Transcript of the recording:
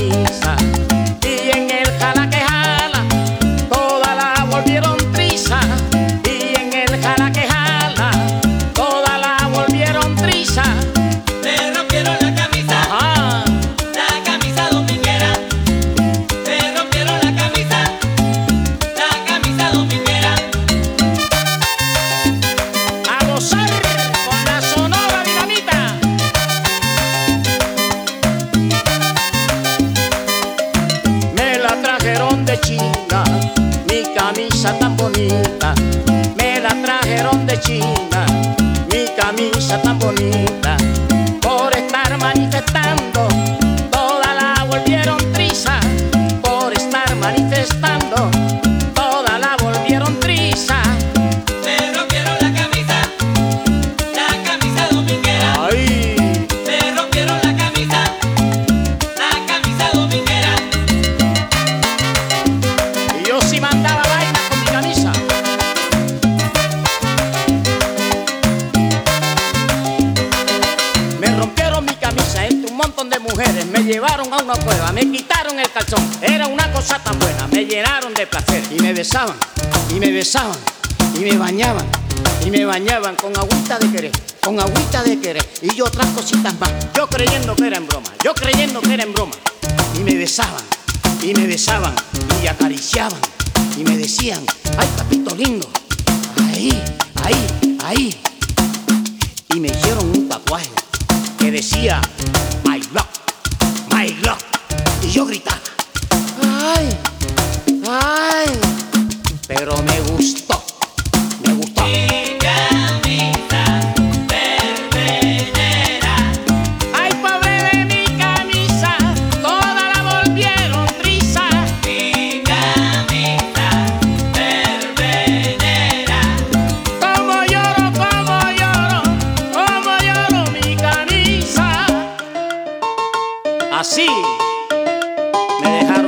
camisa. Y en el jala que jala, toda la volvieron triza. Y en el jala que jala, toda la volvieron triza. Me rompieron la camisa, Ajá. la camisa dominguera. Me rompieron la camisa dominguera. A gozar con la Sonora Dinamita. Me la trajeron de China, mi camisa tan bonita. Me la trajeron de China, mi camisa tan bonita. Por estar manifestando, toda la volvieron triza. Por estar manifestando, toda la volvieron triza. Me rompieron la camisa dominguera. Ay, Me rompieron la camisa dominguera. y yo sí mandaba vainas con mi camisa. Me rompieron mi camisa entre un montón de mujeres. Me llevaron a una cueva, me quitaron el calzón. Era una cosa tan buena, me llenaron de placer. Y me besaban, y me besaban, y me bañaban. Y me bañaban con agüita de querer, con agüita de querer. Y yo otras cositas más, yo creyendo que era en broma, yo creyendo que era en broma. Y me besaban, y me besaban, y acariciaban. Y me decían, ay papito lindo, ahí, ahí, ahí. Y me hicieron un tatuaje que decía my love, my love. Y yo gritaba, ay, ay. Pero me gustó, me gustó. Mi camisa verbenera. Ay, pobre de mi camisa, toda la volvieron triza. Mi camisa verbenera. Como lloro, como lloro mi camisa. Así me dejaron.